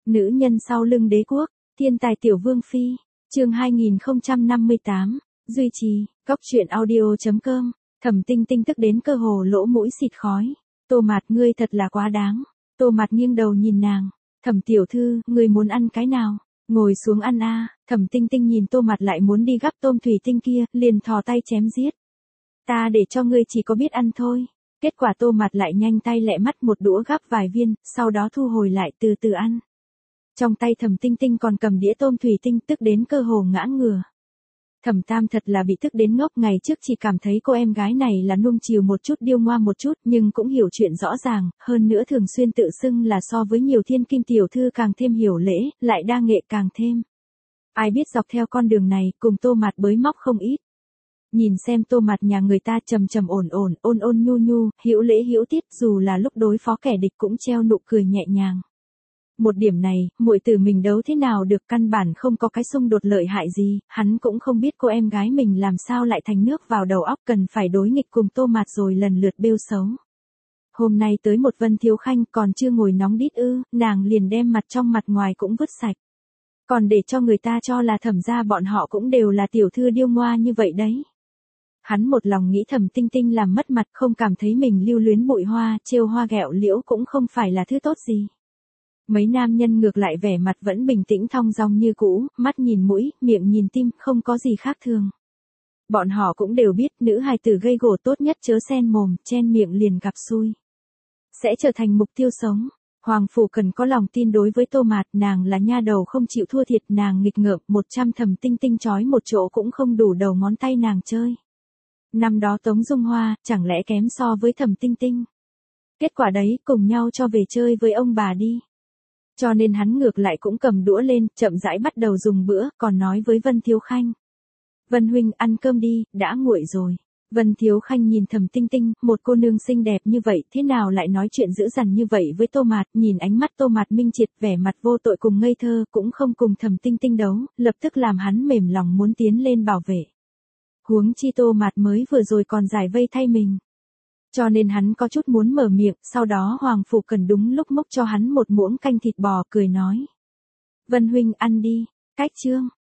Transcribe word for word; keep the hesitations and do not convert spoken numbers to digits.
Nữ nhân sau lưng đế quốc, thiên tài tiểu vương phi, chương hai nghìn không trăm năm mươi tám, duy trì, góc truyện audio chấm com, Thẩm Tinh Tinh tức đến cơ hồ lỗ mũi xịt khói, Tô Mạt ngươi thật là quá đáng, Tô Mạt nghiêng đầu nhìn nàng, Thẩm tiểu thư, ngươi muốn ăn cái nào, ngồi xuống ăn a. Thẩm Tinh Tinh nhìn Tô Mạt lại muốn đi gắp tôm thủy tinh kia, liền thò tay chém giết. Ta để cho ngươi chỉ có biết ăn thôi. Kết quả Tô Mạt lại nhanh tay lẹ mắt một đũa gắp vài viên, sau đó thu hồi lại từ từ ăn. Trong tay Thẩm Tinh Tinh còn cầm đĩa tôm thủy tinh tức đến cơ hồ ngã ngửa. Thẩm Tam thật là bị tức đến ngốc, ngày trước chỉ cảm thấy cô em gái này là nuông chiều một chút, điêu ngoa một chút, nhưng cũng hiểu chuyện rõ ràng, hơn nữa thường xuyên tự xưng là so với nhiều thiên kim tiểu thư càng thêm hiểu lễ, lại đa nghệ càng thêm. Ai biết dọc theo con đường này, cùng Tô Mạt bới móc không ít. Nhìn xem Tô Mạt nhà người ta trầm trầm ổn ổn, ôn ôn nhu nhu, hữu lễ hữu tiết, dù là lúc đối phó kẻ địch cũng treo nụ cười nhẹ nhàng. Một điểm này, muội tử mình đấu thế nào được, căn bản không có cái xung đột lợi hại gì, hắn cũng không biết cô em gái mình làm sao lại thành nước vào đầu óc, cần phải đối nghịch cùng Tô Mạt rồi lần lượt bêu xấu. Hôm nay tới một Vân Thiếu Khanh còn chưa ngồi nóng đít ư, nàng liền đem mặt trong mặt ngoài cũng vứt sạch. Còn để cho người ta cho là Thẩm gia bọn họ cũng đều là tiểu thư điêu ngoa như vậy đấy. Hắn một lòng nghĩ Thẩm Tinh Tinh làm mất mặt, không cảm thấy mình lưu luyến bụi hoa, trêu hoa ghẹo liễu cũng không phải là thứ tốt gì. Mấy nam nhân ngược lại vẻ mặt vẫn bình tĩnh thong dong như cũ, mắt nhìn mũi, miệng nhìn tim, không có gì khác thường. Bọn họ cũng đều biết nữ hài tử gây gổ tốt nhất chớ sen mồm, chen miệng liền gặp xui. Sẽ trở thành mục tiêu sống. Hoàng phủ cần có lòng tin đối với Tô Mạt, nàng là nha đầu không chịu thua thiệt, nàng nghịch ngợm, một trăm Thẩm Tinh Tinh chói một chỗ cũng không đủ đầu ngón tay nàng chơi. Năm đó Tống Dung Hoa, chẳng lẽ kém so với Thẩm Tinh Tinh. Kết quả đấy, cùng nhau cho về chơi với ông bà đi. Cho nên hắn ngược lại cũng cầm đũa lên, chậm rãi bắt đầu dùng bữa, còn nói với Vân Thiếu Khanh. Vân huynh ăn cơm đi, đã nguội rồi. Vân Thiếu Khanh nhìn Thẩm Tinh Tinh, một cô nương xinh đẹp như vậy, thế nào lại nói chuyện dữ dằn như vậy với Tô Mạt, nhìn ánh mắt Tô Mạt minh triệt, vẻ mặt vô tội cùng ngây thơ, cũng không cùng Thẩm Tinh Tinh đấu, lập tức làm hắn mềm lòng muốn tiến lên bảo vệ. Huống chi Tô Mạt mới vừa rồi còn giải vây thay mình. Cho nên hắn có chút muốn mở miệng, sau đó Hoàng phủ cần đúng lúc múc cho hắn một muỗng canh thịt bò, cười nói. Vân huynh ăn đi, cách chương.